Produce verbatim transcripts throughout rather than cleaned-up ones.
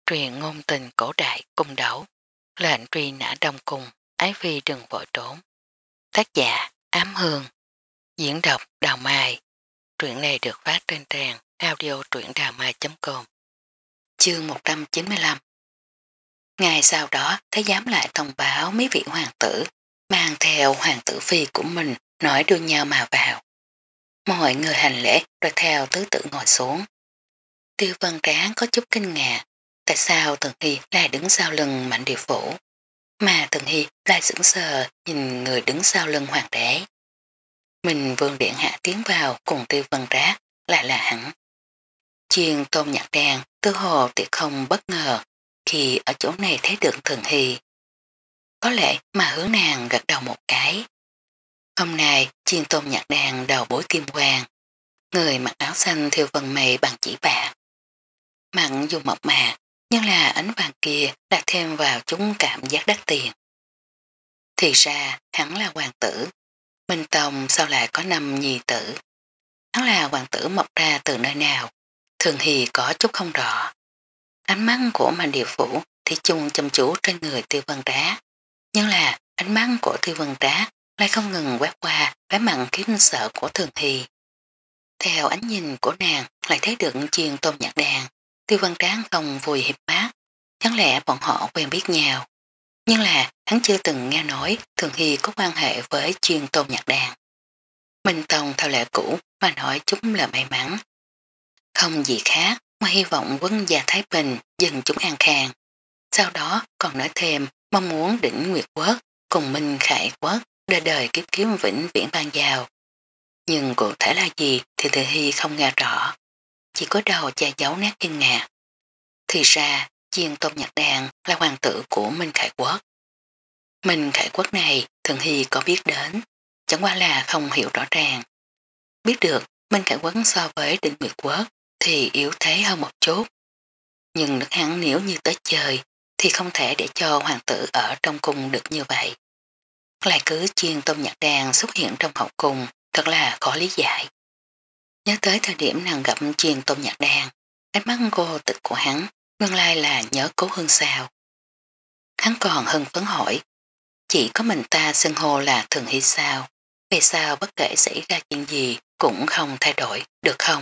Truyền ngôn tình cổ đại cung đấu, lệnh truy nã đông cung, ái phi đừng vội trốn. Tác giả Ám Hương, diễn đọc Đào Mai. Truyện này được phát trên trang audio truyệnđàmai chấm com. Chương một trăm chín mươi lăm. Ngày sau đó, thái giám lại thông báo mấy vị hoàng tử mang theo hoàng tử phi của mình nói đưa nhau mà vào. Mọi người hành lễ rồi theo thứ tự ngồi xuống. Tiêu Vân Tráng có chút kinh ngạc, tại sao Tần Hy lại đứng sau lưng Mạnh Điều Phủ, mà Tần Hy lại sững sờ nhìn người đứng sau lưng hoàng đế. Mình vương điện hạ tiến vào cùng Tiêu Vân Trác lại là hắn. Chiên Tôn Nhạc Đàn tư hồ tiệt không bất ngờ khi ở chỗ này thấy được Tần Hy. Có lẽ mà hướng nàng gật đầu một cái. Hôm nay Chiên Tôn Nhạc Đàn đầu bối kim quang, người mặc áo xanh theo vân mây bằng chỉ bạc. Mặn dù mộc mạc, nhưng là ánh vàng kia đã thêm vào chúng cảm giác đắt tiền. Thì ra hắn là hoàng tử. Minh Tông sao lại có năm nhi tử? Hắn là hoàng tử mọc ra từ nơi nào? Thường thì có chút không rõ. Ánh mắt của Mạnh Điều Phủ thì chung chăm chú trên người Tiêu Vân Trác. Nhưng là ánh mắt của Tiêu Vân Trác lại không ngừng quét qua vẻ mặn kính sợ của Thường Hy. Theo ánh nhìn của nàng lại thấy được Chiên Tôn Nhạc Đàn. Tiêu Vân Trác không vùi hiệp mắt. Chẳng lẽ bọn họ quen biết nhau? Nhưng là hắn chưa từng nghe nói Thường Hy có quan hệ với Chiên Tôn Nhạc Đàn. Minh Tông theo lệ cũ mà nói chúng là may mắn. Không gì khác mà hy vọng quân gia Thái Bình dần chúng an khang. Sau đó còn nói thêm mong muốn đỉnh Nguyệt Quốc cùng Minh Khải Quốc đời đời kiếp kiếm vĩnh viễn ban giao. Nhưng cụ thể là gì thì Thường Hy không nghe rõ. Chỉ có đầu che giấu nét kinh ngạc. Thì ra Chiên Tôn Nhạc Đàn là hoàng tử của Minh Khải Quốc. Minh Khải Quốc này Thường Hy có biết đến, chẳng qua là không hiểu rõ ràng. Biết được Minh Khải Quốc so với Định Nguyệt Quốc thì yếu thế hơn một chút. Nhưng nước hắn nếu như tới chơi thì không thể để cho hoàng tử ở trong cung được như vậy. Lại cứ Chiên Tôn Nhạc Đàn xuất hiện trong hậu cung thật là khó lý giải. Nhớ tới thời điểm nàng gặp Chiên Tôn Nhạc Đàn, ánh mắt cô tịch của hắn nguyên lai là nhớ Cố Hương sao. Hắn còn hưng phấn hỏi, chỉ có mình ta xưng hô là Thường Hy sao, vì sao bất kể xảy ra chuyện gì cũng không thay đổi, được không?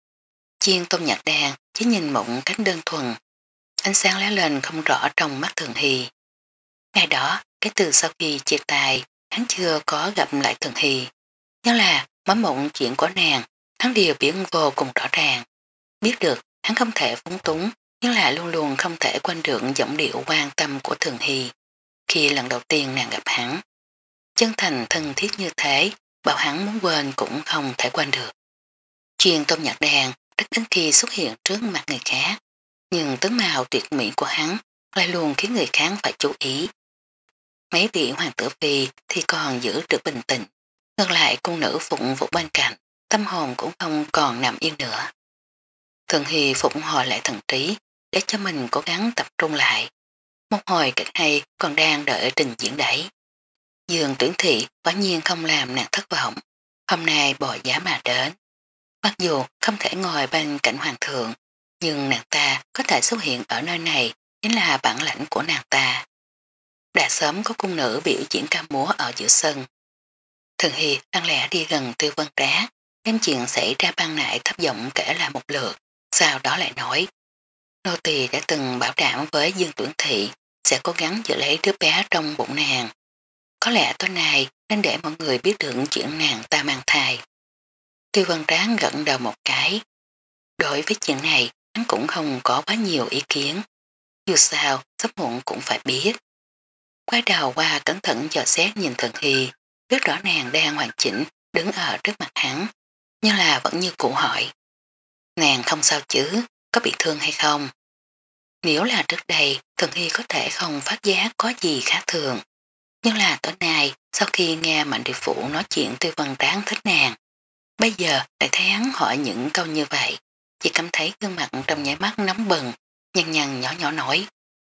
Chiên Tôn Nhạc Đàn chỉ nhìn một cách đơn thuần, ánh sáng lóe lên không rõ trong mắt Thường Hy. Ngày đó, cái từ sau khi chia tay, hắn chưa có gặp lại Thường Hy, nhưng là mỗi một chuyện của nàng, hắn đều biến vô cùng rõ ràng. Biết được hắn không thể phúng túng, nhưng là luôn luôn không thể quên được giọng điệu quan tâm của Thường Hy. Khi lần đầu tiên nàng gặp hắn, chân thành thân thiết như thế, bảo hắn muốn quên cũng không thể quên được. Chuyên Tôn Nhạc Đàn rất đến khi xuất hiện trước mặt người khác, nhưng tướng mạo tuyệt mỹ của hắn lại luôn khiến người khác phải chú ý. Mấy vị hoàng tử phi thì còn giữ được bình tĩnh, ngược lại cung nữ phụng vụ bên cạnh, tâm hồn cũng không còn nằm yên nữa. Thường Hy phụng hồi lại thần trí để cho mình cố gắng tập trung lại. Một hồi kịch hay còn đang đợi trình diễn đấy. Dương Tuyển Thị quả nhiên không làm nàng thất vọng. Hôm nay bò giá mà đến. Mặc dù không thể ngồi bên cạnh hoàng thượng, nhưng nàng ta có thể xuất hiện ở nơi này chính là bản lãnh của nàng ta. Đã sớm có cung nữ biểu diễn ca múa ở giữa sân. Thường Hy ăn lẽ đi gần Tiêu Vân Trác, đem chuyện xảy ra ban nãy thấp giọng kể lại một lượt, sau đó lại nói. Nô tỳ đã từng bảo đảm với Dương Tuyển Thị sẽ cố gắng giữ lấy đứa bé trong bụng nàng. Có lẽ tối nay nên để mọi người biết được chuyện nàng ta mang thai. Tiêu Vân Tráng gật đầu một cái. Đối với chuyện này, hắn cũng không có quá nhiều ý kiến. Dù sao, sắp muộn cũng phải biết. Quay đầu qua cẩn thận dò xét nhìn Thường Hy, biết rõ nàng đang hoàn chỉnh, đứng ở trước mặt hắn. Nhưng là vẫn như cũ hỏi. Nàng không sao chứ, có bị thương hay không? Nếu là trước đây, Thường Hy có thể không phát giác có gì khác thường. Nhưng là tối nay, sau khi nghe Mạnh Địa Phủ nói chuyện Tiêu Vân Tráng thích nàng, bây giờ lại thấy hắn hỏi những câu như vậy, chỉ cảm thấy gương mặt trong nháy mắt nóng bừng, nhăn nhăn nhỏ nhỏ nói.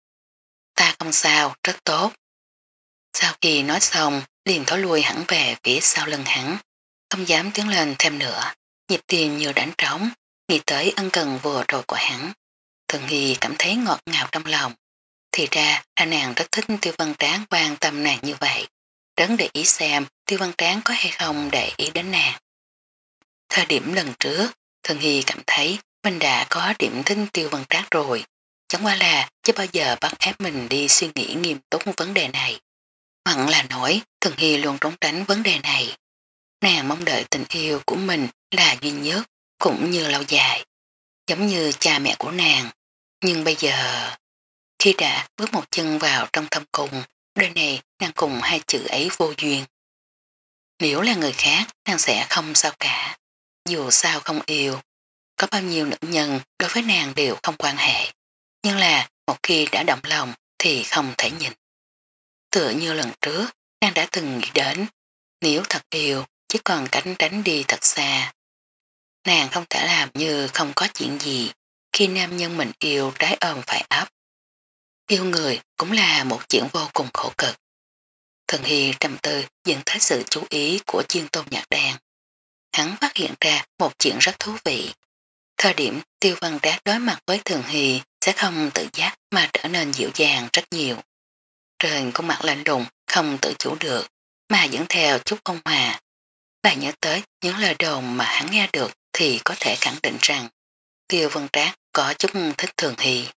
Ta không sao, rất tốt. Sau khi nói xong, liền thối lui hẳn về phía sau lưng hắn, không dám tiến lên thêm nữa, nhịp tim như đánh trống, nghĩ tới ân cần vừa rồi của hắn. Thường Hy cảm thấy ngọt ngào trong lòng. Thì ra là nàng rất thích Tiêu Văn Tráng quan tâm nàng như vậy. Rất để ý xem Tiêu Văn Tráng có hay không để ý đến nàng. Thời điểm lần trước, Thường Hy cảm thấy mình đã có điểm thính Tiêu Văn Trác rồi. Chẳng qua là chưa bao giờ bắt ép mình đi suy nghĩ nghiêm túc vấn đề này. Hoặc là nói Thường Hy luôn trốn tránh vấn đề này. Nàng mong đợi tình yêu của mình là duy nhất cũng như lâu dài. Giống như cha mẹ của nàng. Nhưng bây giờ, khi đã bước một chân vào trong thâm cung, đời này nàng cùng hai chữ ấy vô duyên. Nếu là người khác, nàng sẽ không sao cả. Dù sao không yêu, có bao nhiêu nữ nhân đối với nàng đều không quan hệ. Nhưng là một khi đã động lòng thì không thể nhìn. Tựa như lần trước, nàng đã từng nghĩ đến, nếu thật yêu, chỉ còn cánh tránh đi thật xa. Nàng không thể làm như không có chuyện gì, khi nam nhân mình yêu trái ôm phải ấp. Yêu người cũng là một chuyện vô cùng khổ cực. Thần Hy trầm tư dẫn tới sự chú ý của Chiên Tôn Nhạc Đan. Hắn phát hiện ra một chuyện rất thú vị. Thời điểm Tiêu Văn Trác đối mặt với Thường Hy sẽ không tự giác mà trở nên dịu dàng rất nhiều. Trên khuôn mặt lạnh lùng không tự chủ được mà dẫn theo chút ôn hòa. Lại nhớ tới những lời đồn mà hắn nghe được thì có thể khẳng định rằng Tiêu Văn Trác có chút thích Thường Hy.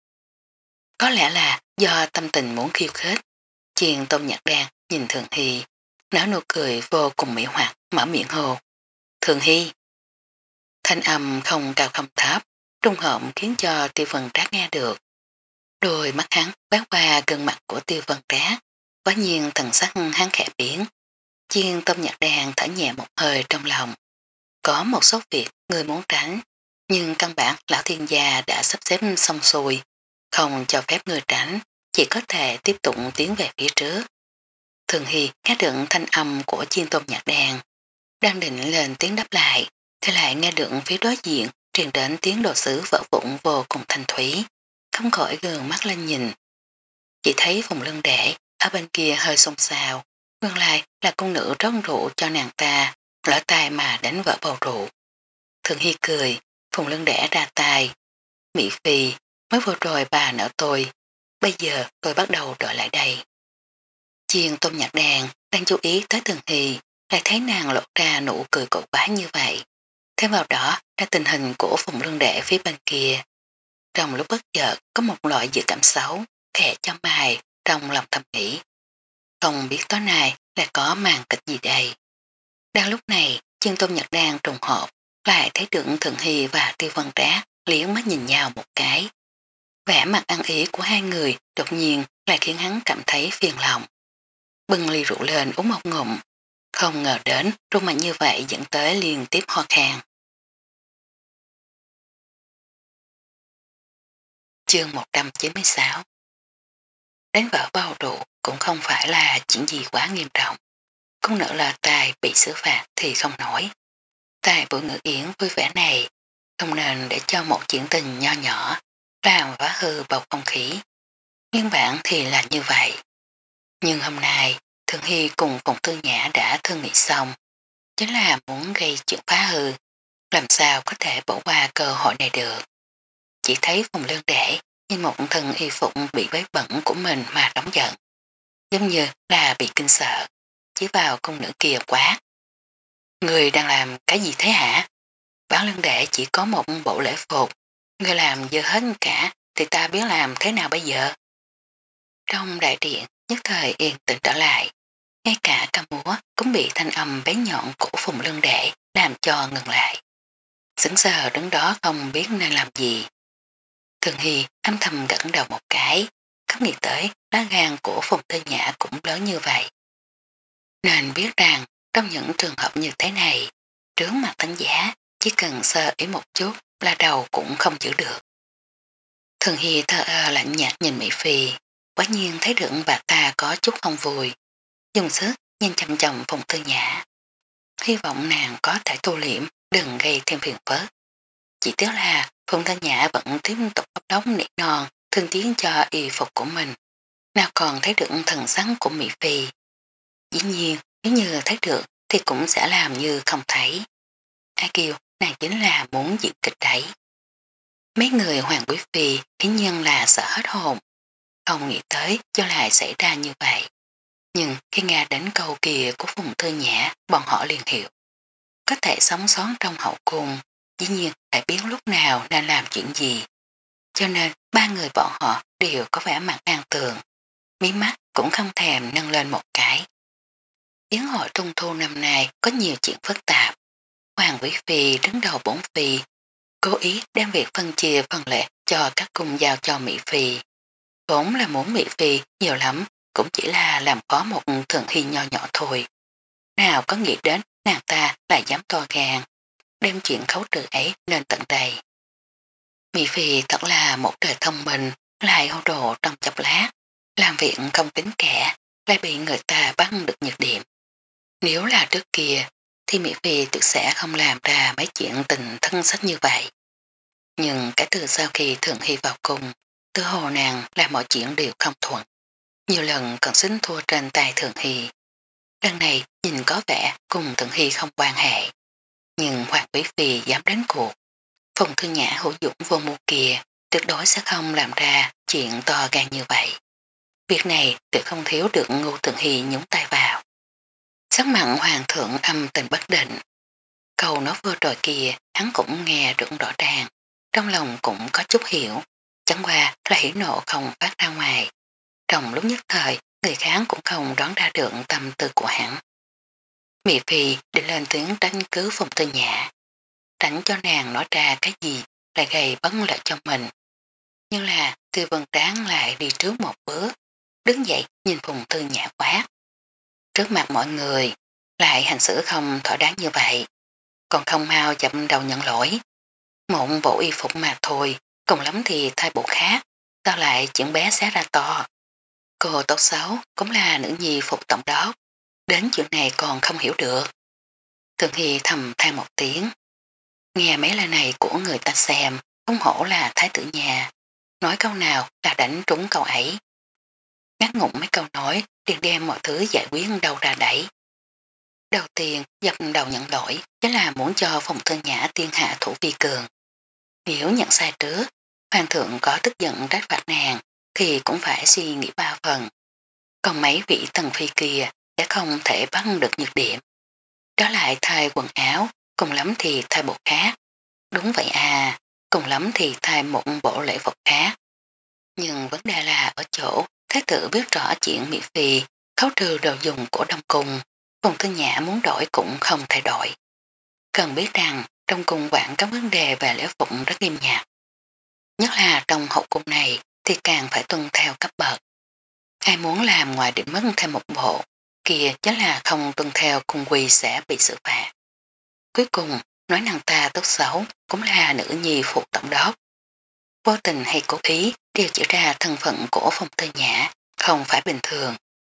Có lẽ là do tâm tình muốn khiêu khích. Chiên Tôn Nhạc Đan nhìn Thường Hy, nở nụ cười vô cùng mỹ hoặc, mở miệng hồ. Thường Hy. Thanh âm không cao không thấp, trung hộm khiến cho Tiêu Văn Trác nghe được. Đôi mắt hắn bám qua gương mặt của Tiêu Văn Trác, quá nhiên thần sắc hắn khẽ biến. Chiên Tôn Nhạc Đan thở nhẹ một hơi trong lòng. Có một số việc người muốn tránh, nhưng căn bản lão thiên gia đã sắp xếp xong xuôi, không cho phép người tránh, chỉ có thể tiếp tục tiến về phía trước. Thường Hy nghe được thanh âm của Chiên Tôn Nhạc Đan, đang định lên tiếng đáp lại, thì lại nghe được phía đối diện truyền đến tiếng đồ sứ vỡ vụn vô cùng thanh thúy, không khỏi gường mắt lên nhìn. Chỉ thấy vùng lưng để ở bên kia hơi xôn xao, nguyên lại là con nữ rót rượu cho nàng ta, lỡ tay mà đánh vỡ bầu rượu. Thường Hy cười, phùng lưng đẻ ra tay. Mỹ Phi, mới vừa rồi bà nợ tôi, bây giờ tôi bắt đầu đợi lại đây. Chiên Tôn Nhạc Đàn đang chú ý tới Thường Hy, lại thấy nàng lộ ra nụ cười cổ quái như vậy. Thêm vào đó là tình hình của phùng lưng đẻ phía bên kia. Trong lúc bất chợt có một loại dự cảm xấu, khẽ cho mày, trong lòng thầm nghĩ. Không biết tối nay là có màn kịch gì đây. Đang lúc này, Chiên Tôn Nhật Đan trùng hợp, lại thấy được Thường Hy và Tiêu Văn Trác liếng mắt nhìn nhau một cái. Vẻ mặt ăn ý của hai người đột nhiên lại khiến hắn cảm thấy phiền lòng. Bưng ly rượu lên uống một ngụm, không ngờ đến rung mạnh như vậy dẫn tới liên tiếp ho khan. Chương một trăm chín mươi sáu. Đánh vỡ bao rượu cũng không phải là chuyện gì quá nghiêm trọng. Công nữ là tài bị xử phạt thì không nổi. Tài buổi ngữ yến vui vẻ này không nên để cho một chuyện tình nho nhỏ làm phá hư bầu không khí. Nguyên bản thì là như vậy. Nhưng hôm nay Thường Hy cùng Phùng Tư Nhã đã thương nghị xong, chính là muốn gây chuyện phá hư, làm sao có thể bỏ qua cơ hội này được. Chỉ thấy Phùng Lương Để như một thân y phục bị vấy bẩn của mình mà nóng giận, giống như là bị kinh sợ, chỉ vào công nữ kia quá. Người đang làm cái gì thế hả? Bán Lương Đệ chỉ có một bộ lễ phục, người làm dơ hết cả thì ta biết làm thế nào bây giờ? Trong đại điện nhất thời yên tĩnh trở lại, ngay cả ca múa cũng bị thanh âm bén nhọn của Phùng Lương Đệ làm cho ngừng lại. Sững sờ đứng đó không biết nên làm gì. Thường Hy âm thầm gật đầu một cái, không nghĩ tới lá gan của Phùng Tư Nhã cũng lớn như vậy. Nên biết rằng trong những trường hợp như thế này, trướng mặt thánh giá chỉ cần sơ ý một chút là đầu cũng không giữ được. Thường Hy thơ ơ lạnh nhạt nhìn Mỹ Phi, quả nhiên thấy được bà ta có chút không vui, dùng sức nhìn chăm chồng Phùng Tư Nhã. Hy vọng nàng có thể thu liễm, đừng gây thêm phiền phức. Chỉ tiếc là Phùng Tư Nhã vẫn tiếp tục khóc đóng nỉ non, thương tiếng cho y phục của mình. Nào còn thấy được thần sắn của Mỹ Phi. Dĩ nhiên, nếu như thấy được thì cũng sẽ làm như không thấy. Ai kêu nàng chính là muốn diễn kịch đấy. Mấy người Hoàng Quý Phi hiển nhiên là sợ hết hồn, không nghĩ tới cho lại xảy ra như vậy. Nhưng khi nghe đến câu kia của Phùng Thư Nhã, bọn họ liền hiểu. Có thể sống sót trong hậu cung, dĩ nhiên phải biết lúc nào nên làm chuyện gì. Cho nên ba người bọn họ đều có vẻ mặt an tường, mí mắt cũng không thèm nâng lên một cái. Yến hội trung thu năm nay có nhiều chuyện phức tạp. Hoàng Quý Phi đứng đầu bốn phi, cố ý đem việc phân chia phần lệ cho các cung giao cho Mỹ Phi. Vốn là muốn Mỹ Phi nhiều lắm, cũng chỉ là làm có một thường hy nho nhỏ thôi. Nào có nghĩ đến nàng ta lại dám to gan, đem chuyện khấu trừ ấy lên tận đây. Mỹ Phi thật là một đời thông minh, lại hô đồ trong chốc lát, làm việc không tính kẻ, lại bị người ta bắt được nhược điểm. Nếu là trước kia, thì Mỹ Phi tự sẽ không làm ra mấy chuyện tình thân sách như vậy. Nhưng cả từ sau khi Thượng Hy vào cùng, tư hồ nàng làm mọi chuyện đều không thuận. Nhiều lần còn xính thua trên tay Thượng Hy. Lần này nhìn có vẻ cùng Thượng Hy không quan hệ. Nhưng Hoàng Quý Phi dám đến cuộc. Phùng Thư Nhã hữu dũng vô mưu kia tuyệt đối sẽ không làm ra chuyện to gan như vậy. Việc này tuyệt không thiếu được Ngô Thượng Hy nhúng tay vào. Sắc mặn hoàng thượng âm tình bất định. Câu nói vừa rồi kia hắn cũng nghe được rõ ràng. Trong lòng cũng có chút hiểu. Chẳng qua là hiểu nộ không phát ra ngoài. Trong lúc nhất thời người khác cũng không đoán ra được tâm tư của hắn. Mỹ Phi đi lên tiếng đánh cứ Phùng Thư Nhã. Tránh cho nàng nói ra cái gì lại gây bất lợi cho mình. Nhưng là Tư Vân Tráng lại đi trước một bước, đứng dậy nhìn Phùng Thư Nhã quát. Trước mặt mọi người, lại hành xử không thỏa đáng như vậy, còn không mau chậm đầu nhận lỗi. Một bộ y phục mà thôi, cùng lắm thì thay bộ khác, sao lại chuyện bé xé ra to. Cô tốt xấu cũng là nữ nhi phục tổng đốc, đến chuyện này còn không hiểu được. Thường Hy thầm than một tiếng. Nghe mấy lời này của người ta xem, không hổ là thái tử nhà. Nói câu nào là đánh trúng câu ấy. Ngắt ngụng mấy câu nói, liền đem mọi thứ giải quyết đâu ra đẩy. Đầu tiên, dập đầu nhận lỗi, chính là muốn cho Phùng Thư Nhã tiên hạ thủ vi cường. Nếu nhận sai trước, hoàng thượng có tức giận trách phạt nàng, thì cũng phải suy nghĩ ba phần. Còn mấy vị tần phi kia sẽ không thể bắt được nhược điểm. Đó lại thay quần áo, cùng lắm thì thay bộ khác. Đúng vậy à, cùng lắm thì thay một bộ lễ phục khác. Nhưng vấn đề là ở chỗ thái tử biết rõ chuyện Mỹ Phi khấu trừ đồ dùng của Đông Cung, Phùng Thư Nhã muốn đổi cũng không thể đổi. Cần biết rằng trong cung quản các vấn đề về lễ phục rất nghiêm ngặt. Nhất là trong hậu cung này thì càng phải tuân theo cấp bậc. Ai muốn làm ngoài định mất thêm một bộ, kia chính là không tuân theo cung quy sẽ bị xử phạt. Cuối cùng, nói nàng ta tốt xấu cũng là nữ nhi phụ tổng đốc. Vô tình hay cố ý đều chỉ ra thân phận của Phong Thư Nhã, không phải bình thường.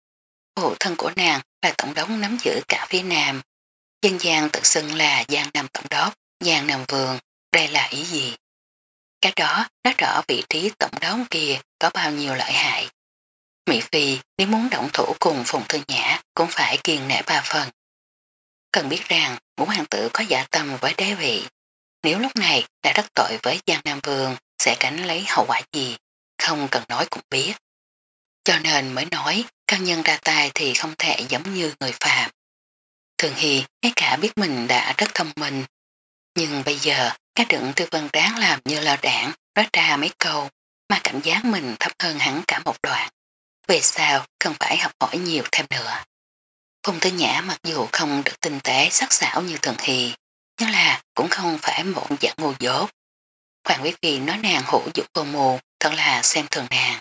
Phụ thân của nàng là tổng đốc nắm giữ cả phía Nam. Dân gian tự xưng là Giang Nam Tổng đốc, Giang Nam Vương, đây là ý gì? Cái đó nói rõ vị trí tổng đốc kia có bao nhiêu lợi hại. Mỹ Phi nếu muốn động thủ cùng Phùng Thư Nhã cũng phải kiên nể ba phần. Cần biết rằng ngũ hoàng tử có dạ tâm với đế vị. Nếu lúc này đã đắc tội với Giang Nam Vương sẽ gánh lấy hậu quả gì, không cần nói cũng biết. Cho nên mới nói căn nhân ra tay thì không thể giống như người phàm. Thường Hy ngay cả biết mình đã rất thông minh, nhưng bây giờ các đựng Tư Vân Tráng làm như lơ đảng nói ra mấy câu mà cảm giác mình thấp hơn hẳn cả một đoạn. Về sau cần phải học hỏi nhiều thêm nữa. Phùng Thư Nhã mặc dù không được tinh tế sắc sảo như Thường Hy, nhưng là cũng không phải một dạng ngu dốt. Hoàng Quý Phi nói nàng hữu dục vô mù, thật là xem thường nàng.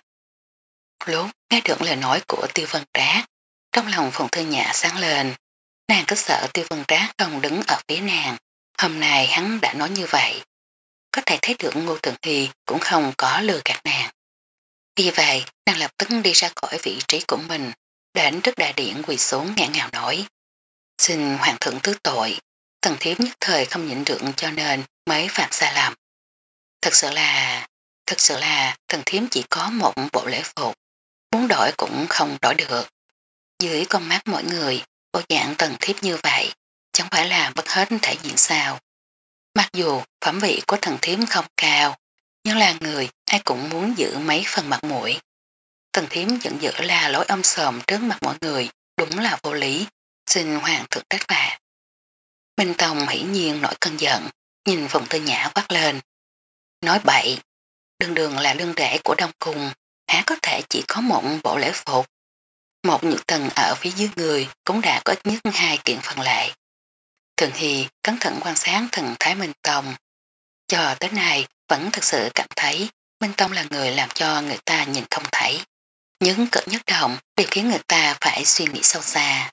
Lúc nghe được lời nói của Tiêu Vân Trác, trong lòng Phùng Thư Nhã sáng lên, nàng cứ sợ Tiêu Vân Trác không đứng ở phía nàng. Hôm nay hắn đã nói như vậy, có thể thấy được Ngô Thường Hy cũng không có lừa gạt nàng. Vì vậy, nàng lập tức đi ra khỏi vị trí của mình, đến trước đại điện quỳ xuống ngạn ngào nói. Xin hoàng thượng thứ tội, thần thiếp nhất thời không nhịn được cho nên mới phạm sai lầm. Thật sự là, thật sự là thần thiếp chỉ có một bộ lễ phục, muốn đổi cũng không đổi được. Dưới con mắt mọi người, bộ dạng thần thiếp như vậy, chẳng phải là bất hết thể diện sao. Mặc dù phẩm vị của thần thiếp không cao, Nhưng là người ai cũng muốn giữ mấy phần mặt mũi. Tần thiếm giận dữ là lối ôm sòm trước mặt mọi người, đúng là vô lý, xin hoàng thượng trách phạt. Minh Tông hỷ nhiên nổi cơn giận, nhìn Phùng Tư Nhã quát lên. Nói bậy, đường đường là lương rễ của Đông Cung, há có thể chỉ có một bộ lễ phục. Một nhược tầng ở phía dưới người cũng đã có ít nhất hai kiện phần lệ. Thường Hy cẩn thận quan sát thần thái Minh Tông. Cho tới nay vẫn thực sự cảm thấy Minh Tông là người làm cho người ta nhìn không thấy. Những cỡ nhất động đều khiến người ta phải suy nghĩ sâu xa.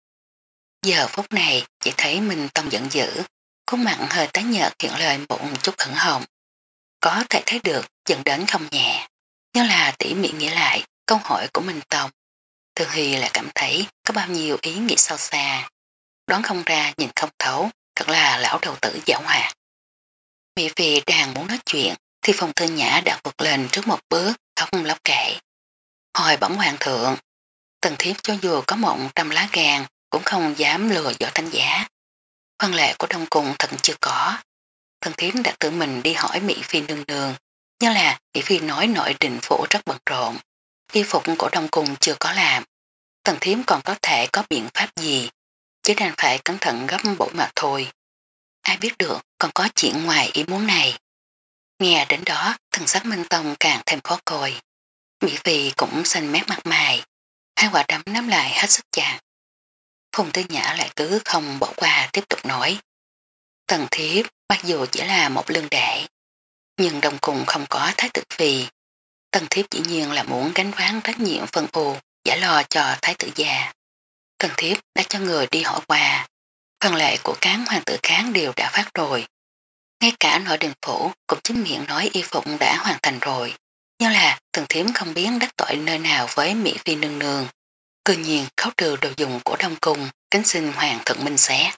Giờ phút này chỉ thấy Minh Tông giận dữ, khuôn mặt hơi tái nhợt hiện lên một chút ẩn hồng. Có thể thấy được dẫn đến không nhẹ. Nhưng là tỉ mỉ nghĩ lại câu hỏi của Minh Tông. Thường Hy là cảm thấy có bao nhiêu ý nghĩ sâu xa. Đoán không ra nhìn không thấu, thật là lão đầu tử giảo hoạt. Mỹ Phi đang muốn nói chuyện thì Phong Thư Nhã đã vượt lên trước một bước, khóc lóc kể. Hồi bẩm hoàng thượng, Tần thiếp cho dù có một trăm lá gan cũng không dám lừa dõi thanh giá. Phân lệ của Đông Cung thật chưa có. Tần thiếp đã tự mình đi hỏi Mỹ Phi nương nương, nhưng là Mỹ Phi nói nội đình phủ rất bận rộn. Y phục của Đông Cung chưa có làm. Tần thiếp còn có thể có biện pháp gì, chứ đang phải cẩn thận gấp bổ mà thôi. Ai biết được còn có chuyện ngoài ý muốn này. Nghe đến đó thần sắc Minh Tông càng thêm khó coi. Mỹ Phi cũng xanh mét mặt mày, hai quả đấm nắm lại hết sức chặt. Phùng Tư Nhã lại cứ không bỏ qua tiếp tục nói. Tần thiếp mặc dù chỉ là một lương đệ, nhưng đồng cùng không có thái tử phi. Tần thiếp dĩ nhiên là muốn gánh vác trách nhiệm phân ưu, giải lo cho thái tử già. Tần thiếp đã cho người đi hỏi qua, phần lệ của cán hoàng tử kháng đều đã phát rồi. Ngay cả nội đình phủ cũng chính miệng nói y phục đã hoàn thành rồi. Nhưng là Tần thiếp không biết đắc tội nơi nào với Mỹ Phi nương nương. Cư nhiên khấu trừ đồ dùng của Đông Cung, kính xin hoàng thượng minh xét.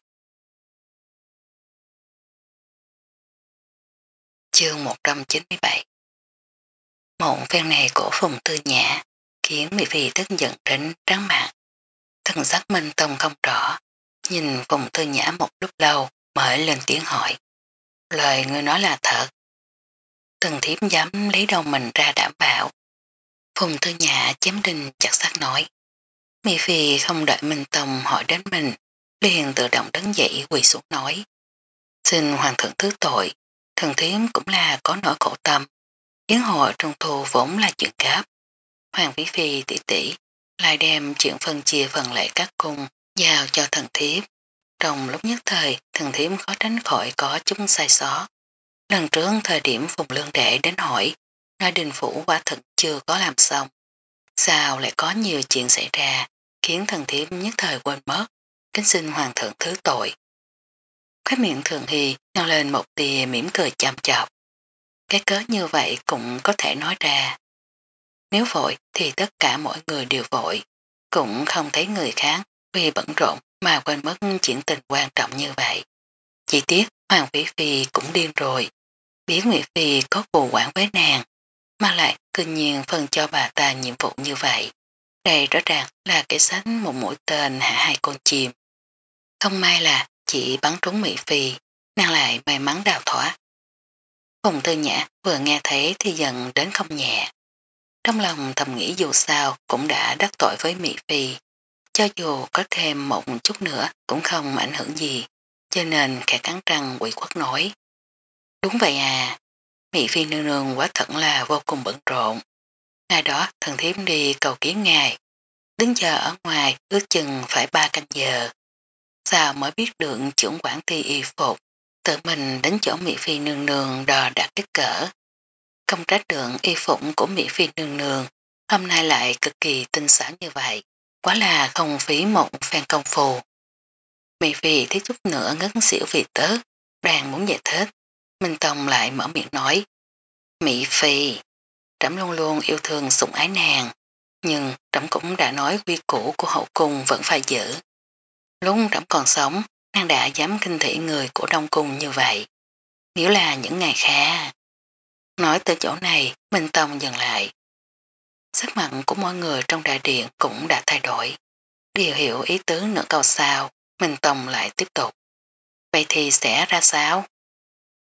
Chương một trăm chín mươi bảy. Một phen này của Phùng Tư Nhã khiến Mỹ Phi tức giận đến trắng mặt. Thần sắc Minh Tông không rõ, nhìn Phùng Tư Nhã một lúc lâu mới lên tiếng hỏi. Lời ngươi nói là thật. Tần thiếp dám lấy đầu mình ra đảm bảo. Phùng Tư Nhã chém đinh chặt sắt nói. Mỹ Phi không đợi Minh Tông hỏi đến mình, liền tự động đứng dậy quỳ xuống nói. Xin hoàng thượng thứ tội, thần thiếp cũng là có nỗi khổ tâm. Yến hội trung thu vốn là chuyện gấp. Hoàng Vĩ Phi tỷ tỷ lại đem chuyện phân chia phần lệ các cung giao cho thần thiếp. Trong lúc nhất thời, thần thiếp khó tránh khỏi có chút sai sót. Lần trước thời điểm Phùng Lương Đệ đến hỏi, nói đình phủ quả thực chưa có làm xong. Sao lại có nhiều chuyện xảy ra, khiến thần thiếp nhất thời quên mất, kính xin hoàng thượng thứ tội. Khói miệng Thường Hy nhăn lên một tia mỉm cười chăm chọc. Cái cớ như vậy cũng có thể nói ra. Nếu vội thì tất cả mọi người đều vội, cũng không thấy người khác vì bận rộn mà quên mất chuyện tình quan trọng như vậy. Chỉ tiếc Hoàng Vĩ Phi cũng điên rồi, biết Nguyệt Phi có phù quản với nàng, mà lại cư nhiên phân cho bà ta nhiệm vụ như vậy. Đây rõ ràng là kẻ sánh một mũi tên hạ hai con chim. Không may là chỉ bắn trúng Mỹ Phi, nàng lại may mắn đào thoát. Phùng Tư Nhã vừa nghe thấy thì giận đến không nhẹ. Trong lòng thầm nghĩ dù sao cũng đã đắc tội với Mỹ Phi, cho dù có thêm một chút nữa cũng không ảnh hưởng gì, cho nên khẽ cắn răng quỷ quất nói. Đúng vậy à, Mỹ Phi nương nương quá thật là vô cùng bận rộn. Ngày đó thần thiếp đi cầu kiến ngài, đứng chờ ở ngoài ước chừng phải ba canh giờ. Sao mới biết được trưởng quản ty y phục, tự mình đến chỗ Mỹ Phi nương nương đò đạt kích cỡ. Không trách được y phục của Mỹ Phi nương nương, hôm nay lại cực kỳ tinh xảo như vậy, quá là không phí một phen công phu. Mỹ Phi thấy chút nữa ngất xỉu vì tớ, đang muốn giải thích. Minh Tông lại mở miệng nói. Mỹ Phi, trẫm luôn luôn yêu thương sủng ái nàng, nhưng trẫm cũng đã nói quy củ của hậu cung vẫn phải giữ. Lúc trẫm còn sống, nàng đã dám kinh thị người của Đông Cung như vậy. Nếu là những ngày khác. Nói tới chỗ này, Minh Tông dừng lại. Sắc mặt của mọi người trong đại điện cũng đã thay đổi. Điều hiểu ý tứ nửa câu sau, Minh Tông lại tiếp tục. Vậy thì sẽ ra sao?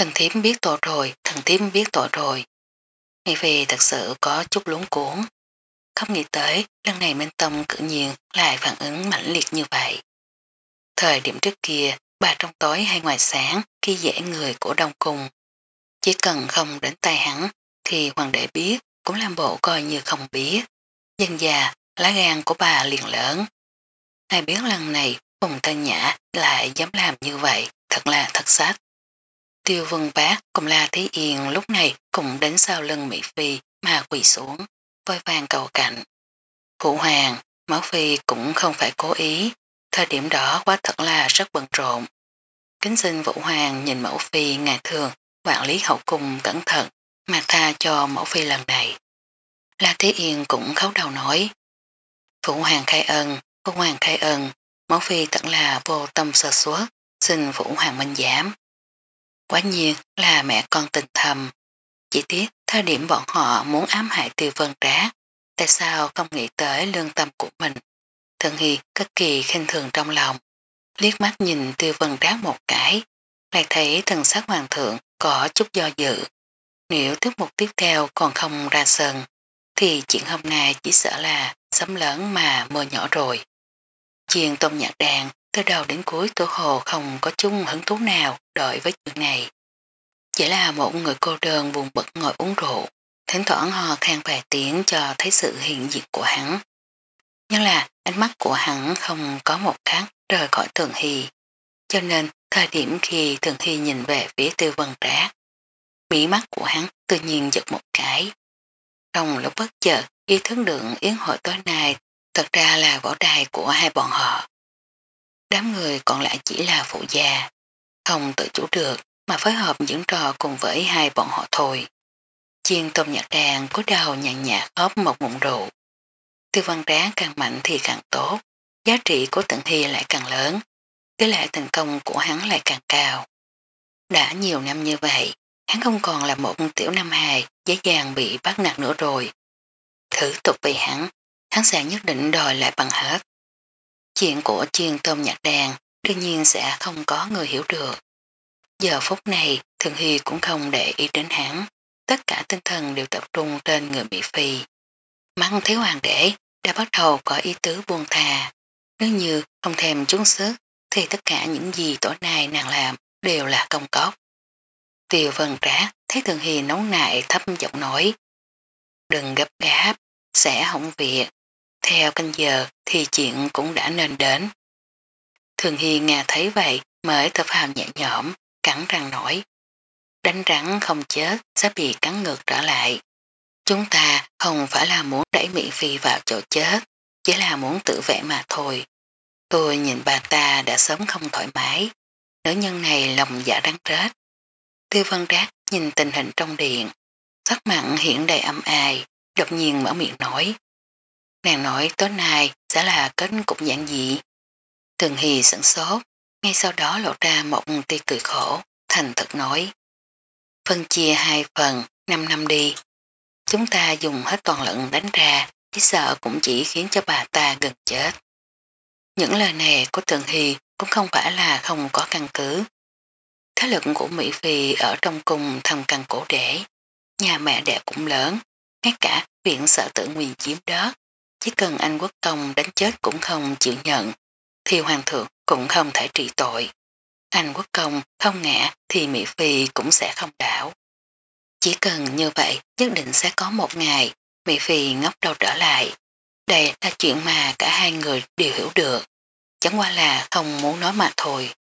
Thần thiếp biết tội rồi, thần thiếp biết tội rồi. Mỹ Phi thật sự có chút luống cuốn. Không nghĩ tới lần này Minh Tông cự nhiên lại phản ứng mãnh liệt như vậy. Thời điểm trước kia, bà trong tối hay ngoài sáng khi dễ người của Đông Cung. Chỉ cần không đến tay hắn thì hoàng đế biết cũng làm bộ coi như không biết. Dân già, lá gan của bà liền lớn. Ai biết lần này Phùng Tân Nhã lại dám làm như vậy, thật là thật sách. Tiêu Vân Bác cùng La Thí Yên lúc này cùng đến sau lưng Mỹ Phi mà quỳ xuống, vội vàng cầu cạnh. Phụ hoàng, Mẫu Phi cũng không phải cố ý, thời điểm đó quá thật là rất bận rộn. Kính xin Vũ Hoàng nhìn Mẫu Phi ngày thường, quản lý hậu cung cẩn thận mà tha cho Mẫu Phi lần này. La Thí Yên cũng khấu đầu nói, Phụ Hoàng khai ân, Phụ Hoàng khai ân, Mẫu Phi thật là vô tâm sơ suất, xin Phụ Hoàng minh giảm. Quả nhiên là mẹ con tình thầm, chỉ tiếc thời điểm bọn họ muốn ám hại Tiêu Vân Trác, tại sao không nghĩ tới lương tâm của mình. Thường Hy cực kỳ khinh thường trong lòng, liếc mắt nhìn Tiêu Vân Trác một cái, lại thấy thần sắc hoàng thượng có chút do dự. Nếu tiếp mục tiếp theo còn không ra sân, thì chuyện hôm nay chỉ sợ là sấm lớn mà mưa nhỏ rồi. Chiền Tôn Nhạc Đàn từ đầu đến cuối Tổ Hồ không có chung hứng thú nào đối với chuyện này. Chỉ là một người cô đơn buồn bực ngồi uống rượu, thỉnh thoảng hò khan vài tiếng cho thấy sự hiện diện của hắn. Nhưng là ánh mắt của hắn không có một khắc rời khỏi Thường Hy, cho nên thời điểm khi Thường Hy nhìn về phía Tiêu Vân Trác, mí mắt của hắn tự nhiên giật một cái. Trong lúc bất chợt ý thức được yến hội tối nay thật ra là võ đài của hai bọn họ. Đám người còn lại chỉ là phụ gia, không tự chủ được mà phối hợp diễn trò cùng với hai bọn họ thôi. Chiên Tôn Nhạc Đàn cúi đầu nhàn nhạt hóp một ngụm rượu. Tiêu Văn Trác càng mạnh thì càng tốt, giá trị của Tận Hy lại càng lớn, tỷ lệ thành công của hắn lại càng cao. Đã nhiều năm như vậy, hắn không còn là một tiểu nam hài dễ dàng bị bắt nạt nữa rồi. Thử tục vì hắn, hắn sẽ nhất định đòi lại bằng hết. Chuyện của Chiên Tôn Nhạc Đàn đương nhiên sẽ không có người hiểu được. Giờ phút này Thường Hy cũng không để ý đến hắn, tất cả tinh thần đều tập trung trên người Mỹ Phi. Mắng thiếu hoàng đế đã bắt đầu có ý tứ buông thà, nếu như không thèm chút sức thì tất cả những gì tối nay nàng làm đều là công cốc. Tiêu Vân Trác thấy Thường Hy nóng nại thấp giọng nói, đừng gấp gáp, sẽ hỏng việc, theo canh giờ thì chuyện cũng đã nên đến. Thường Hy nghe thấy vậy mới thở phào nhẹ nhõm, cắn răng nói, đánh rắn không chết sẽ bị cắn ngược trở lại. Chúng ta không phải là muốn đẩy Mỹ Phi vào chỗ chết, chỉ là muốn tự vệ mà thôi. Tôi nhìn bà ta đã sớm không thoải mái, nữ nhân này lòng dạ rắn rết. Tiêu Văn Trác nhìn tình hình trong điện, sắc mặn hiện đầy âm ai, đột nhiên mở miệng nói. Nàng nói tối nay sẽ là kết cục dạng dị. Thường Hy sửng sốt, ngay sau đó lộ ra một tia cười khổ, thành thật nói. Phân chia hai phần, năm năm đi. Chúng ta dùng hết toàn lực đánh ra, chỉ sợ cũng chỉ khiến cho bà ta gần chết. Những lời này của Thường Hy cũng không phải là không có căn cứ. Thế lực của Mỹ Phi ở trong cung thầm căn cổ đế, nhà mẹ đẻ cũng lớn, ngay cả viện sợ tự nguyên chiếm đất, chỉ cần anh quốc công đánh chết cũng không chịu nhận, thì hoàng thượng cũng không thể trị tội. Anh quốc công không ngã thì Mỹ Phi cũng sẽ không đảo. Chỉ cần như vậy nhất định sẽ có một ngày Mỹ Phi ngóc đầu trở lại. Đây là chuyện mà cả hai người đều hiểu được, chẳng qua là không muốn nói mà thôi.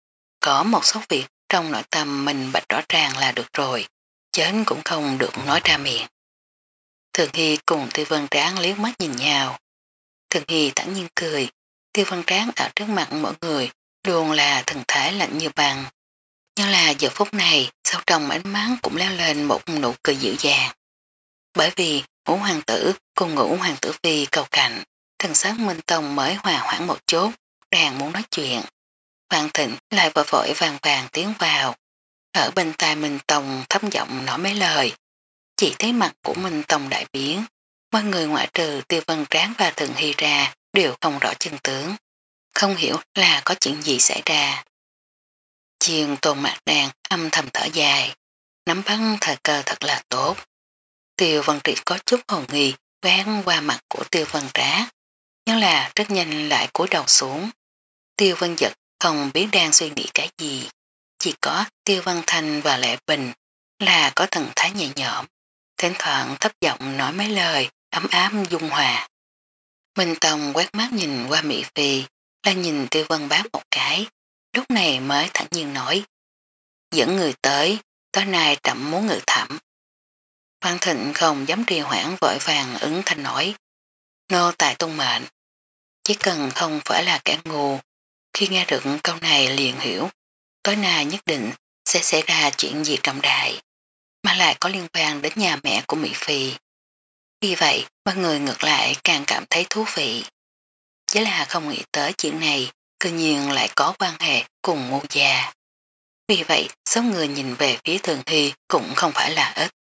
Có một số việc trong nội tâm mình bạch rõ ràng là được rồi, chết cũng không được nói ra miệng. Thường Hy cùng Tiêu Vân Tráng liếc mắt nhìn nhau. Thường Hy thẳng nhiên cười, Tiêu Vân Tráng ở trước mặt mọi người luôn là thần thái lạnh như băng. Nhưng là giờ phút này sau trong ánh mắt cũng leo lên một nụ cười dịu dàng. Bởi vì ngũ hoàng tử cùng ngũ hoàng tử phi cầu cạnh, thần sắc Minh Tông mới hòa hoãn một chút, đang muốn nói chuyện. Hoàng Thịnh lại vội vội vàng vàng tiến vào. Ở bên tai Minh Tông thấp giọng nói mấy lời. Chỉ thấy mặt của Minh Tông đại biến. Mọi người ngoại trừ Tiêu Vân Tráng và Thường Hy ra đều không rõ chân tướng. Không hiểu là có chuyện gì xảy ra. Chiền Tôn Mạc Đàn âm thầm thở dài, nắm bắt thời cơ thật là tốt. Tiêu Văn Triệt có chút hồ nghi vén qua mặt của Tiêu Văn Trá, nhưng là rất nhanh lại cúi đầu xuống. Tiêu Văn Dật không biết đang suy nghĩ cái gì, chỉ có Tiêu Văn Thanh và Lệ Bình là có thần thái nhẹ nhõm, thỉnh thoảng thấp giọng nói mấy lời ấm áp dung hòa. Minh Tông quét mắt nhìn qua Mỹ Phi, là nhìn Tiêu Văn Bác một cái, lúc này mới thẳng nhiên nói: dẫn người tới, tối nay trẫm muốn ngự thẩm. Văn Thịnh không dám trì hoãn vội vàng ứng thanh nói: nô tài tuân mệnh. Chỉ cần không phải là kẻ ngu, khi nghe được câu này liền hiểu, tối nay nhất định sẽ xảy ra chuyện gì trọng đại, mà lại có liên quan đến nhà mẹ của Mỹ Phi. Vì vậy, mọi người ngược lại càng cảm thấy thú vị. Chỉ là không nghĩ tới chuyện này, tự nhiên lại có quan hệ cùng Ngô gia. Vì vậy, số người nhìn về phía Thường Hy cũng không phải là ít.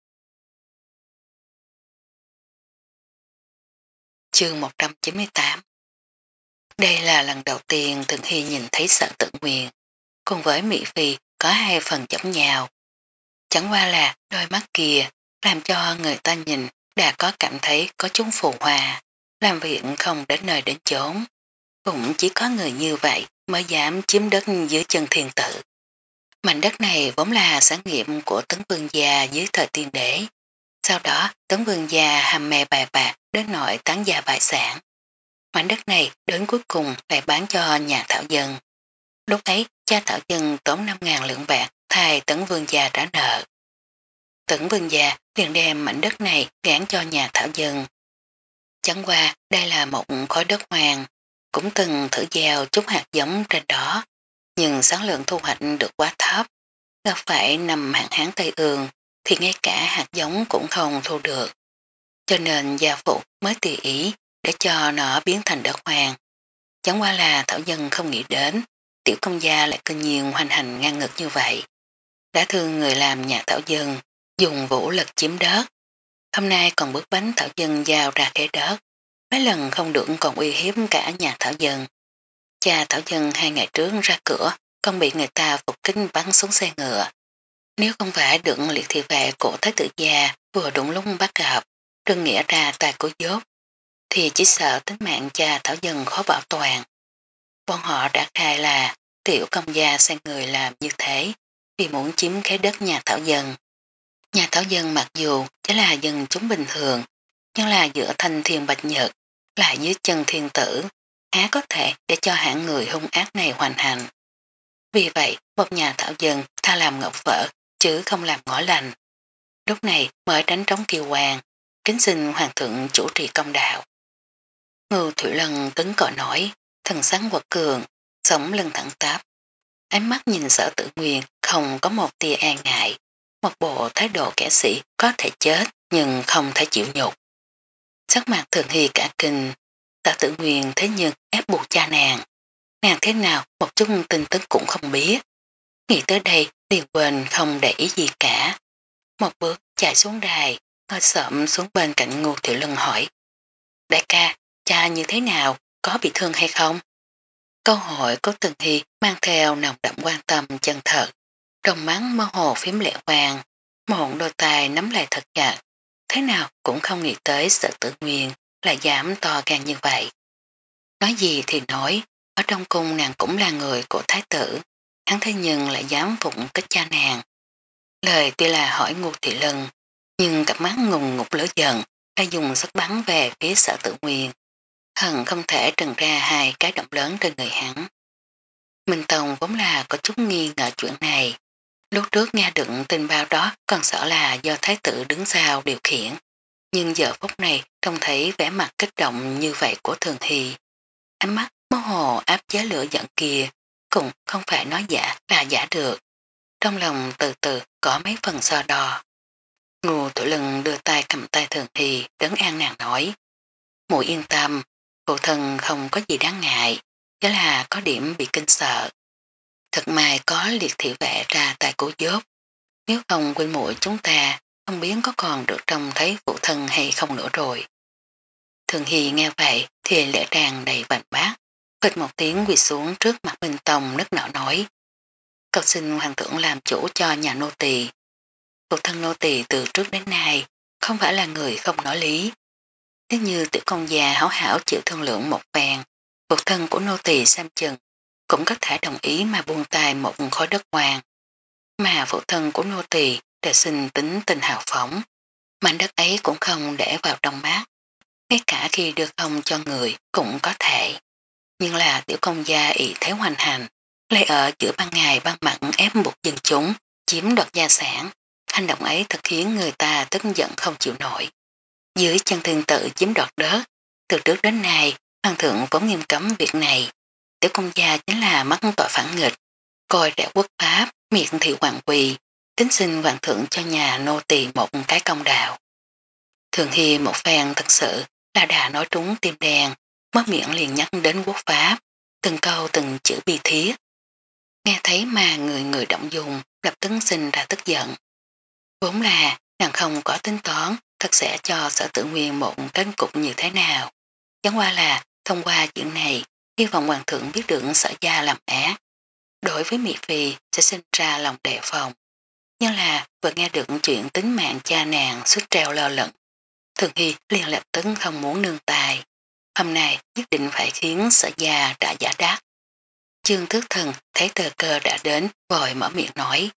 Chương một trăm chín mươi tám. Đây là lần đầu tiên Thường Hy nhìn thấy Sở Tự Nguyên, cùng với Mỹ Phi có hai phần giống nhau. Chẳng qua là đôi mắt kia làm cho người ta nhìn đã có cảm thấy có chút phù hòa, làm việc không đến nơi đến chốn. Cũng chỉ có người như vậy mới dám chiếm đất dưới chân thiên tử. Mảnh đất này vốn là sản nghiệp của Tấn Vương gia dưới thời tiên đế. Sau đó Tấn Vương gia hàm mê bài bạc đến nội tán gia bại sản. Mảnh đất này đến cuối cùng lại bán cho nhà Thảo Dân. Lúc ấy cha Thảo Dân tốn năm ngàn lượng bạc thay Tấn Vương gia trả nợ. Tấn Vương gia liền đem mảnh đất này gán cho nhà Thảo Dân. Chẳng qua đây là một khối đất hoàng, cũng từng thử gieo chút hạt giống trên đó, nhưng sản lượng thu hoạch được quá thấp. Gặp phải năm hạn hán Tây Ương thì ngay cả hạt giống cũng không thu được. Cho nên gia phụ mới tùy ý để cho nó biến thành đất hoàng. Chẳng qua là Thảo Dân không nghĩ đến tiểu công gia lại kinh nhiên hoành hành ngang ngực như vậy. Đã thương người làm nhà Thảo Dân dùng vũ lực chiếm đất. Hôm nay còn bước bánh Thảo Dân giao ra cái đất. Mấy lần không được còn uy hiếp cả nhà Thảo Dân. Cha Thảo Dân hai ngày trước ra cửa còn bị người ta phục kích bắn xuống xe ngựa. Nếu không phải được liệt thị vệ của Thái tử gia vừa đúng lúc bắt gặp, đừng nghĩa ra tài của dốt, thì chỉ sợ tính mạng cha Thảo Dân khó bảo toàn. Bọn họ đã khai là tiểu công gia sai người làm như thế vì muốn chiếm cái đất nhà Thảo Dân. Nhà Thảo Dân mặc dù chỉ là dân chúng bình thường, nhưng là giữa thanh thiên bạch nhật, lại dưới chân thiên tử, há có thể để cho hạng người hung ác này hoành hành. Vì vậy, một nhà Thảo Dân tha làm ngọc vợ, chứ không làm ngõ lành. Lúc này mới đánh trống kiều hoàng, kính xin hoàng thượng chủ trì công đạo. Ngưu Thủy Lân cứng cỏi nổi, thần sáng quật cường, sống lưng thẳng tắp. Ánh mắt nhìn Sở Tự Nguyên không có một tia e ngại, một bộ thái độ kẻ sĩ có thể chết nhưng không thể chịu nhục. Sắc mặt Thường Hy cả kinh, Sở Tự Nguyên thế nhưng ép buộc cha nàng. Nàng thế nào một chút tin tức cũng không biết. Nghĩ tới đây liền quên không để ý gì cả. Một bước chạy xuống đài, ngồi xổm xuống bên cạnh Ngô Thiệu Lân hỏi: đại ca, cha như thế nào, có bị thương hay không? Câu hỏi của Từng Hy mang theo nồng đậm quan tâm chân thật, trong mắt mơ hồ phím lệ quang, một đôi tay nắm lại thật chặt, thế nào cũng không nghĩ tới Sở Tự Nguyên lại dám to gan như vậy. Nói gì thì nói, ở trong cung nàng cũng là người của thái tử, hắn thế nhưng lại dám phụng kích cha nàng. Lời tuy là hỏi Ngô Thị Lân, nhưng cặp mắt ngùng ngục lửa giận đã dùng sức bắn về phía Sở Tự Nguyên. Hận không thể trần ra hai cái động lớn trên người hắn. Minh Tông vốn là có chút nghi ngờ chuyện này. Lúc trước nghe được tin báo đó còn sợ là do thái tử đứng sau điều khiển. Nhưng giờ phút này trông thấy vẻ mặt kích động như vậy của Thường Hy. Ánh mắt mơ hồ áp chế lửa giận kia cũng không phải nói giả là giả được. Trong lòng từ từ có mấy phần so đo. Ngô Thủ Lân đưa tay cầm tay Thường Hy đấn an nàng nói: muội yên tâm, phụ thân không có gì đáng ngại, chỉ là có điểm bị kinh sợ. Thật may có liệt thị vệ ra tay cứu giúp, nếu không quên muội chúng ta không biết có còn được trông thấy phụ thân hay không nữa rồi. Thường Hy nghe vậy thì lẽ tràn đầy vành bát, phịch một tiếng quỳ xuống trước mặt Minh Tông nức nở nói: cầu xin hoàng thượng làm chủ cho nhà nô tỳ. Phụ thân nô tỳ từ trước đến nay không phải là người không nói lý. Nếu như tiểu công gia hảo hảo chịu thương lượng một vàng, phụ thân của nô tỳ xem chừng cũng có thể đồng ý mà buông tay một khối đất hoàng. Mà phụ thân của nô tỳ đã xin tính tình hào phóng, mảnh đất ấy cũng không để vào trong mắt. Ngay cả khi đưa không cho người cũng có thể. Nhưng là tiểu công gia ý thế hoành hành, lại ở giữa ban ngày ban mặt ép buộc dân chúng, chiếm đoạt gia sản. Hành động ấy thật khiến người ta tức giận không chịu nổi. Dưới chân thiên tự chiếm đoạt đất, từ trước đến nay, hoàng thượng vốn nghiêm cấm việc này. Tiểu công gia chính là mắc tội phản nghịch, coi rẻ quốc pháp, miệng thị hoàng quỳ, tính xin hoàng thượng cho nhà nô tỳ một cái công đạo. Thường Hy một phen thật sự là đã nói trúng tim đen, mất miệng liền nhắc đến quốc pháp, từng câu từng chữ bi thiết. Nghe thấy mà người người động dùng, lập tức sinh ra tức giận. Vốn là nàng không có tính toán thật sẽ cho sở tự nguyên một kết cục như thế nào. Chẳng qua là thông qua chuyện này, hy vọng hoàng thượng biết được sở gia làm ác. Đối với Mỹ Phi sẽ sinh ra lòng đề phòng. Nhưng là vừa nghe được chuyện tính mạng cha nàng suốt treo lơ lửng, Thường Hy liền lập tức không muốn nương tài. Hôm nay nhất định phải khiến sở gia đã giả đắc. Chương Tước Thần thấy tờ cơ đã đến, vội mở miệng nói.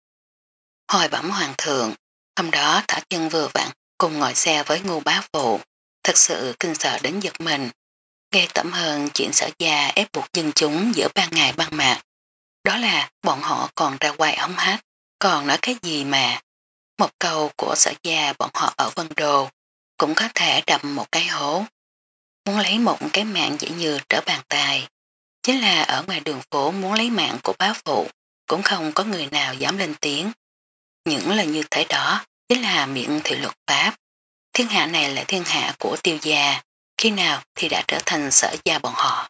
Hồi bẩm hoàng thượng, hôm đó Thả Chân vừa vặn cùng ngồi xe với Ngô Bá Phụ, thật sự kinh sợ đến giật mình. Gây tẩm hơn chuyện sở gia ép buộc dân chúng giữa ban ngày ban mặt. Đó là bọn họ còn ra quay ống hát, còn nói cái gì mà. Một câu của sở gia bọn họ ở Vân Đô cũng có thể đập một cái hố. Muốn lấy một cái mạng dễ như trở bàn tay. Chính là ở ngoài đường phố muốn lấy mạng của bá phụ cũng không có người nào dám lên tiếng. Những lời như thế đó chính là miệng thị luật pháp. Thiên hạ này là thiên hạ của tiêu gia, khi nào thì đã trở thành sở gia bọn họ.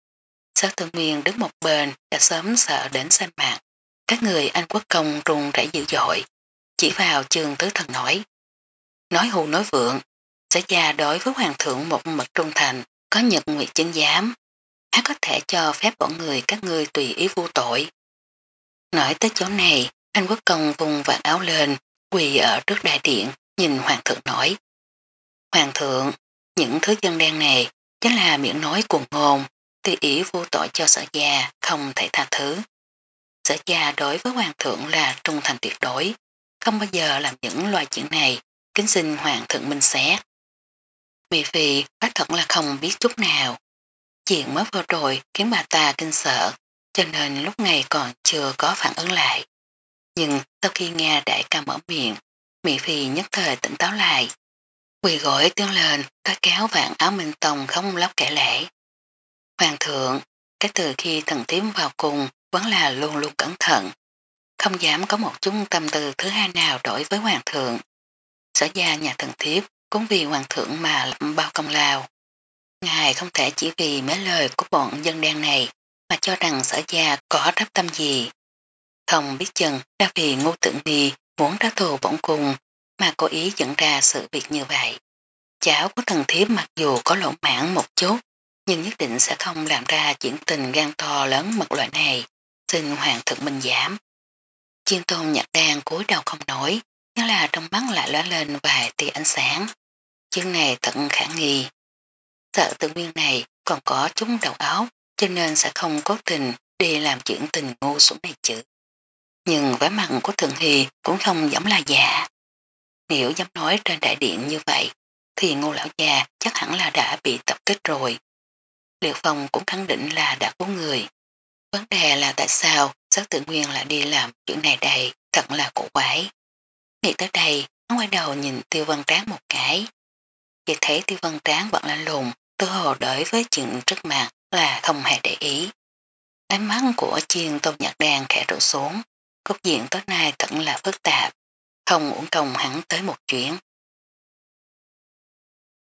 Sở Tự Nguyên đứng một bên đã sớm sợ đến xanh mặt. Các người Anh quốc công run rẩy dữ dội, chỉ vào Chương Tứ Thần nói. Nói hù nói vượng, sở gia đối với hoàng thượng một mật trung thành, có nhật nguyệt chứng giám. Hắn có thể cho phép bọn người các ngươi tùy ý vu tội. Nói tới chỗ này, anh quốc công vùng vạt áo lên, quỳ ở trước đại điện, nhìn hoàng thượng nói. Hoàng thượng, những thứ dân đen này chính là miệng nói cuồng ngôn, tùy ý vu tội cho sở gia, không thể tha thứ. Sở gia đối với hoàng thượng là trung thành tuyệt đối, không bao giờ làm những loài chuyện này, kính xin hoàng thượng minh xét. Vì vì bác thật là không biết chút nào. Chuyện mới vừa rồi khiến bà ta kinh sợ, cho nên lúc này còn chưa có phản ứng lại. Nhưng sau khi nghe đại ca mở miệng, Mỹ Phi nhất thời tỉnh táo lại. Quỳ gối tiến lên, ta kéo vạn áo minh tông không lóc kể lễ. Hoàng thượng, cái từ khi thần tím vào cùng vẫn là luôn luôn cẩn thận, không dám có một chút tâm tư thứ hai nào đối với hoàng thượng. Sở gia nhà thần thiếp cũng vì hoàng thượng mà lậm bao công lao. Ngài không thể chỉ vì mấy lời của bọn dân đen này mà cho rằng sở gia có đáp tâm gì. Không biết chừng đã vì Ngô Tử Nghi muốn trả thù bổn cung mà cố ý dẫn ra sự việc như vậy. Cháu của thần thiếp mặc dù có lỗ mãn một chút, nhưng nhất định sẽ không làm ra chuyện tình gan to lớn mật loại này. Xin hoàng thượng minh giảm. Chiên tôn nhạc đàn cúi đầu không nổi, nhưng là trong mắt lại lóe lên vài tia ánh sáng. Chương này thật khả nghi. Sợ tự nguyên này còn có chúng đầu óc, cho nên sẽ không cố tình đi làm chuyện tình ngu xuẩn này chứ. Nhưng vẻ mặt của Thường Hy cũng không giống là giả. Nếu dám nói trên đại điện như vậy, thì Ngô lão già chắc hẳn là đã bị tập kích rồi. Liệu Phong cũng khẳng định là đã có người. Vấn đề là tại sao Sắc Tự Nguyên lại đi làm chuyện này đây, thật là cổ quái. Nghĩ tới đây, hắn quay đầu nhìn Tiêu Văn Tráng một cái. Chỉ thấy Tiêu Văn Tráng vẫn lạnh lùng, tự hồ đối với chuyện trước mặt là không hề để ý. Ánh mắt của Chiên Tôn Nhạc Đàn khẽ đổ xuống, cốt diện tối nay thật là phức tạp, không uổng công hắn tới một chuyến.